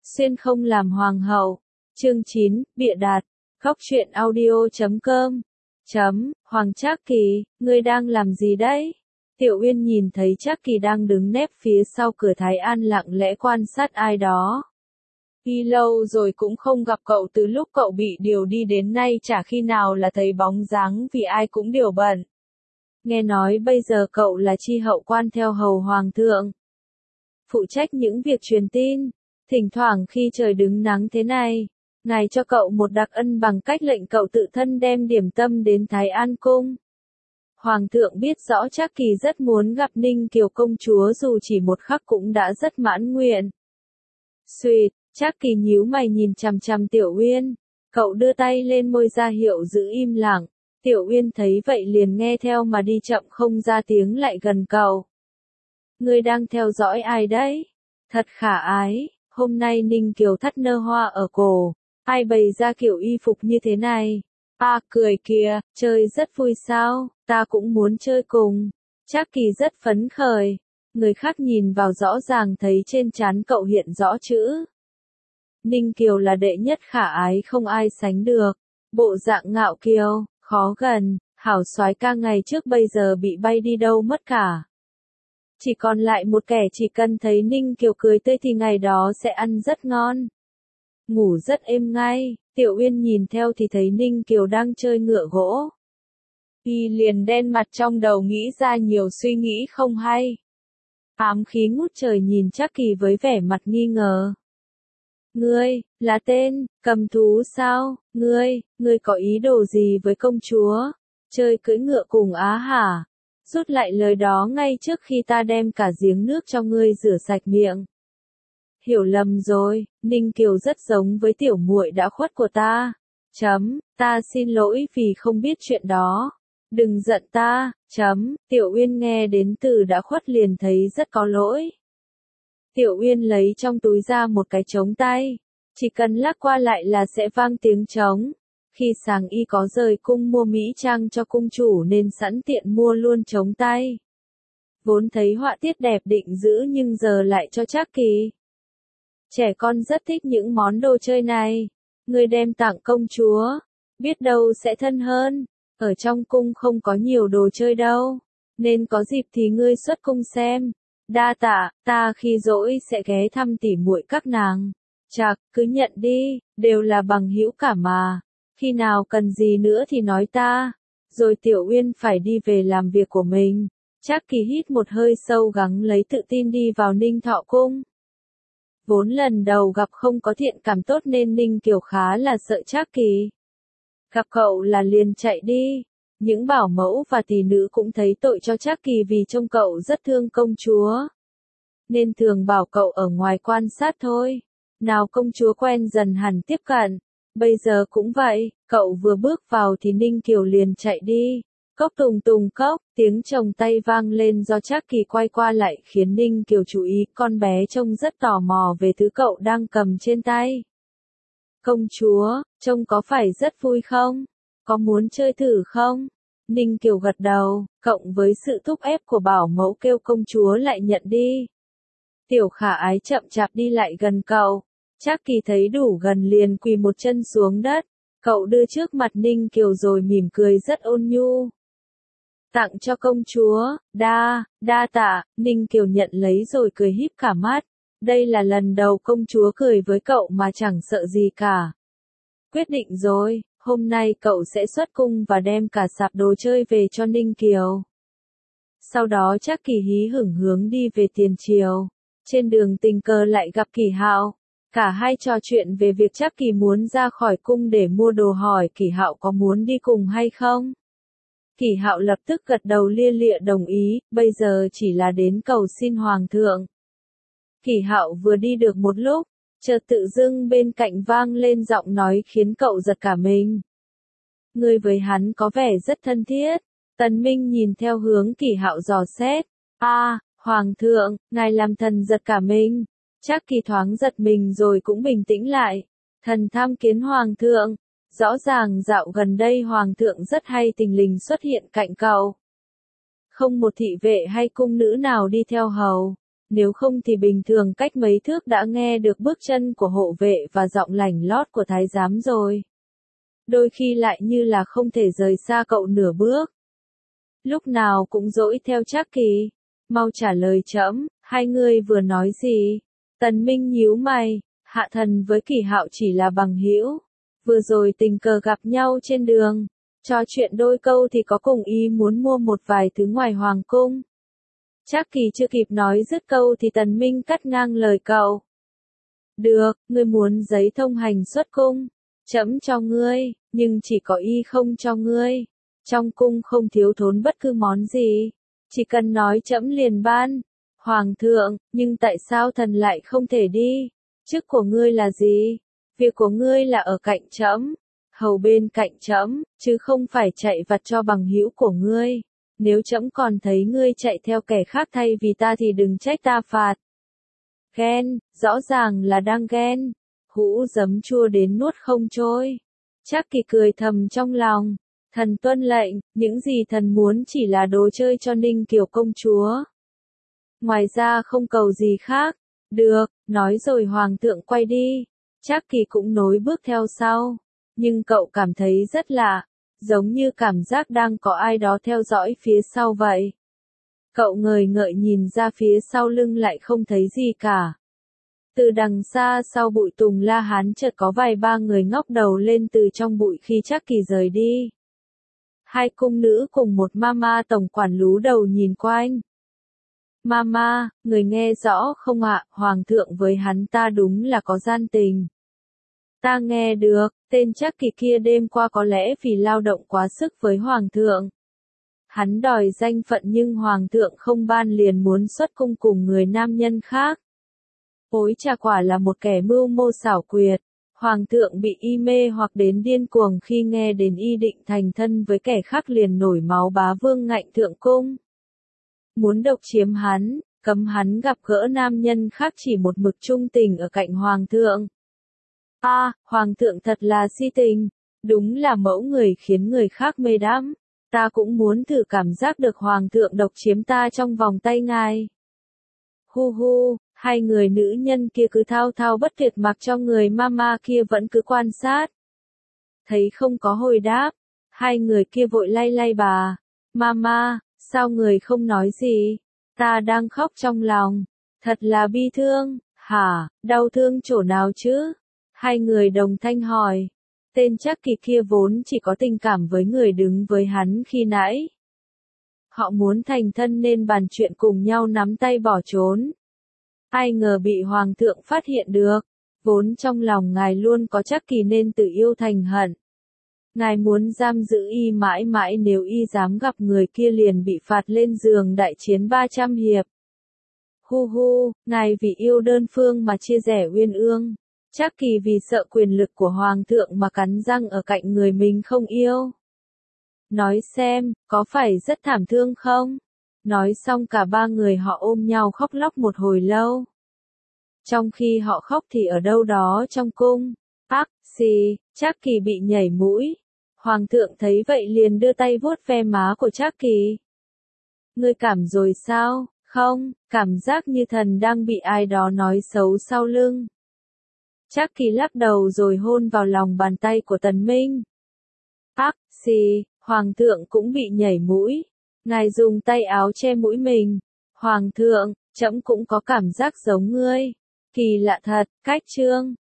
Xuyên không làm hoàng hậu. Chương 9, bịa đặt. Góc truyện audio.com. Hoàng Trác Kỳ, ngươi đang làm gì đấy? Tiểu Uyên nhìn thấy Trác Kỳ đang đứng nép phía sau cửa Thái An lặng lẽ quan sát ai đó. Đi lâu rồi cũng không gặp cậu, từ lúc cậu bị điều đi đến nay chả khi nào là thấy bóng dáng, vì ai cũng điều bận. Nghe nói bây giờ cậu là tri hậu quan theo hầu hoàng thượng, phụ trách những việc truyền tin. Thỉnh thoảng khi trời đứng nắng thế này, ngài cho cậu một đặc ân bằng cách lệnh cậu tự thân đem điểm tâm đến Thái An cung. Hoàng thượng biết rõ Trác Kỳ rất muốn gặp Ninh Kiều công chúa, dù chỉ một khắc cũng đã rất mãn nguyện. Xuỵt, Trác Kỳ nhíu mày nhìn chằm chằm Tiểu Uyên. Cậu đưa tay lên môi ra hiệu giữ im lặng. Tiểu Uyên thấy vậy liền nghe theo mà đi chậm không ra tiếng lại gần cậu. Ngươi đang theo dõi ai đấy? Thật khả ái, hôm nay Ninh Kiều thắt nơ hoa ở cổ, ai bày ra kiểu y phục như thế này? À, cười kìa, chơi rất vui sao, ta cũng muốn chơi cùng. Trác Kỳ rất phấn khởi, người khác nhìn vào rõ ràng thấy trên trán cậu hiện rõ chữ. Ninh Kiều là đệ nhất khả ái không ai sánh được, bộ dạng ngạo kiều, khó gần, hảo soái ca ngày trước bây giờ bị bay đi đâu mất cả. Chỉ còn lại một kẻ chỉ cần thấy Ninh Kiều cười tươi thì ngày đó sẽ ăn rất ngon, ngủ rất êm ngay. Tiểu Uyên nhìn theo thì thấy Ninh Kiều đang chơi ngựa gỗ. Y liền đen mặt, trong đầu nghĩ ra nhiều suy nghĩ không hay. Ám khí ngút trời nhìn Trác Kỳ với vẻ mặt nghi ngờ. Ngươi, là tên, cầm thú sao? Ngươi có ý đồ gì với công chúa? Chơi cưỡi ngựa cùng á hả? Rút lại lời đó ngay trước khi ta đem cả giếng nước cho ngươi rửa sạch miệng. Hiểu lầm rồi, Ninh Kiều rất giống với tiểu muội đã khuất của ta. Ta xin lỗi vì không biết chuyện đó. Đừng giận ta. Tiểu Uyên nghe đến từ đã khuất liền thấy rất có lỗi. Tiểu Uyên lấy trong túi ra một cái trống tay. Chỉ cần lắc qua lại là sẽ vang tiếng trống. Khi sáng y có rời cung mua mỹ trang cho cung chủ nên sẵn tiện mua luôn trống tay. Vốn thấy họa tiết đẹp định giữ nhưng giờ lại cho Trác Kỳ. Trẻ con rất thích những món đồ chơi này. Ngươi đem tặng công chúa, biết đâu sẽ thân hơn. Ở trong cung không có nhiều đồ chơi đâu, nên có dịp thì ngươi xuất cung xem. Đa tạ, ta khi rỗi sẽ ghé thăm tỉ muội các nàng. Chạc, cứ nhận đi, đều là bằng hữu cả mà. Khi nào cần gì nữa thì nói ta. Rồi Tiểu Uyên phải đi về làm việc của mình. Trác Kỳ hít một hơi sâu gắng lấy tự tin đi vào Ninh Thọ cung. Vốn lần đầu gặp không có thiện cảm tốt nên Ninh Kiều khá là sợ Trác Kỳ. Gặp cậu là liền chạy đi. Những bảo mẫu và tỷ nữ cũng thấy tội cho Trác Kỳ vì trông cậu rất thương công chúa, nên thường bảo cậu ở ngoài quan sát thôi. Nào công chúa quen dần hẳn tiếp cận. Bây giờ cũng vậy, cậu vừa bước vào thì Ninh Kiều liền chạy đi. Cốc tùng tùng cốc, tiếng chồng tay vang lên do Trác Kỳ quay qua lại khiến Ninh Kiều chú ý, con bé trông rất tò mò về thứ cậu đang cầm trên tay. Công chúa, trông có phải rất vui không? Có muốn chơi thử không? Ninh Kiều gật đầu, cộng với sự thúc ép của bảo mẫu kêu công chúa lại nhận đi. Tiểu khả ái chậm chạp đi lại gần cậu. Trác Kỳ thấy đủ gần liền quỳ một chân xuống đất. Cậu đưa trước mặt Ninh Kiều rồi mỉm cười rất ôn nhu. Tặng cho công chúa, đa tạ. Ninh Kiều nhận lấy rồi cười híp cả mắt. Đây là lần đầu công chúa cười với cậu mà chẳng sợ gì cả. Quyết định rồi, hôm nay cậu sẽ xuất cung và đem cả sạp đồ chơi về cho Ninh Kiều. Sau đó Trác Kỳ hí hửng hướng đi về tiền triều. Trên đường tình cờ lại gặp Kỳ Hạo. Cả hai trò chuyện về việc Trác Kỳ muốn ra khỏi cung để mua đồ, hỏi Kỳ Hạo có muốn đi cùng hay không. Kỳ Hạo lập tức gật đầu lia lịa đồng ý, bây giờ chỉ là đến cầu xin hoàng thượng. Kỳ Hạo vừa đi được một lúc, chợt tự dưng bên cạnh vang lên giọng nói khiến cậu giật cả mình. Ngươi với hắn có vẻ rất thân thiết. Tần Minh nhìn theo hướng Kỳ Hạo dò xét. Hoàng thượng, ngài làm thần giật cả mình. Trác Kỳ thoáng giật mình rồi cũng bình tĩnh lại. Thần tham kiến hoàng thượng. Rõ ràng dạo gần đây hoàng thượng rất hay tình lình xuất hiện cạnh cậu. Không một thị vệ hay cung nữ nào đi theo hầu. nếu không thì bình thường cách mấy thước đã nghe được bước chân của hộ vệ và giọng lảnh lót của thái giám rồi. Đôi khi lại như là không thể rời xa cậu nửa bước. Lúc nào cũng dỗi theo Trác Kỳ. Mau trả lời trẫm, hai người vừa nói gì? Tần Minh nhíu mày, Hạ Thần với Kỳ Hạo chỉ là bằng hữu. Vừa rồi tình cờ gặp nhau trên đường. Trò chuyện đôi câu thì có cùng ý muốn mua một vài thứ ngoài hoàng cung. Trác Kỳ chưa kịp nói dứt câu thì Tần Minh cắt ngang lời cậu. Được, ngươi muốn giấy thông hành xuất cung. Trẫm cho ngươi, nhưng chỉ có y không cho ngươi. Trong cung không thiếu thốn bất cứ món gì. Chỉ cần nói trẫm liền ban. Hoàng thượng, nhưng tại sao thần lại không thể đi? Chức của ngươi là gì? Việc của ngươi là ở cạnh trẫm, hầu bên cạnh trẫm, chứ không phải chạy vặt cho bằng hữu của ngươi. Nếu trẫm còn thấy ngươi chạy theo kẻ khác thay vì ta thì đừng trách ta phạt. Ghen, rõ ràng là đang ghen. Hũ giấm chua đến nuốt không trôi. Trác Kỳ cười thầm trong lòng. Thần tuân lệnh, những gì thần muốn chỉ là đồ chơi cho Ninh Kiều công chúa. Ngoài ra không cầu gì khác. Được, nói rồi hoàng thượng quay đi. Trác Kỳ cũng nối bước theo sau. Nhưng cậu cảm thấy rất lạ. Giống như cảm giác đang có ai đó theo dõi phía sau vậy. Cậu ngời ngợi nhìn ra phía sau lưng lại không thấy gì cả. Từ đằng xa sau bụi tùng La Hán chợt có vài ba người ngóc đầu lên từ trong bụi khi Trác Kỳ rời đi. Hai cung nữ cùng một mama tổng quản lú đầu nhìn quanh. Mama, người nghe rõ không ạ, hoàng thượng với hắn ta đúng là có gian tình. Ta nghe được, tên Trác Kỳ kia đêm qua có lẽ vì lao động quá sức với hoàng thượng. Hắn đòi danh phận nhưng hoàng thượng không ban liền muốn xuất cung cùng người nam nhân khác. Ôi chà, quả là một kẻ mưu mô xảo quyệt. Hoàng thượng bị y mê hoặc đến điên cuồng khi nghe đến y định thành thân với kẻ khác liền nổi máu bá vương ngạnh thượng cung. Muốn độc chiếm hắn, cấm hắn gặp gỡ nam nhân khác, chỉ một mực trung tình ở cạnh hoàng thượng. Hoàng thượng thật là si tình, đúng là mẫu người khiến người khác mê đắm. Ta cũng muốn thử cảm giác được hoàng thượng độc chiếm ta trong vòng tay ngài. Hu hu, hai người nữ nhân kia cứ thao thao bất tuyệt mặc cho người mama kia vẫn cứ quan sát. Thấy không có hồi đáp, hai người kia vội lay lay bà. Mama, sao người không nói gì? Ta đang khóc trong lòng. Thật là bi thương. Hả, đau thương chỗ nào chứ? Hai người đồng thanh hỏi. Tên Trác Kỳ kia vốn chỉ có tình cảm với người đứng với hắn khi nãy. Họ muốn thành thân nên bàn chuyện cùng nhau nắm tay bỏ trốn. Ai ngờ bị hoàng thượng phát hiện được. Vốn trong lòng ngài luôn có Trác Kỳ nên tự yêu thành hận. Ngài muốn giam giữ y mãi mãi, nếu y dám gặp người kia liền bị phạt lên giường đại chiến 300 hiệp. Hu hu, ngài vì yêu đơn phương mà chia rẽ uyên ương. Trác Kỳ vì sợ quyền lực của hoàng thượng mà cắn răng ở cạnh người mình không yêu. Nói xem, có phải rất thảm thương không? Nói xong cả ba người họ ôm nhau khóc lóc một hồi lâu. Trong khi họ khóc thì ở đâu đó trong cung, Trác Kỳ bị nhảy mũi. Hoàng thượng thấy vậy liền đưa tay vuốt ve má của Trác Kỳ. Ngươi cảm rồi sao? Không, cảm giác như thần đang bị ai đó nói xấu sau lưng. Trác Kỳ lắc đầu rồi hôn vào lòng bàn tay của Tần Minh. Hoàng thượng cũng bị nhảy mũi. Ngài dùng tay áo che mũi mình. Hoàng thượng, trẫm cũng có cảm giác giống ngươi. Kỳ lạ thật, cách chương.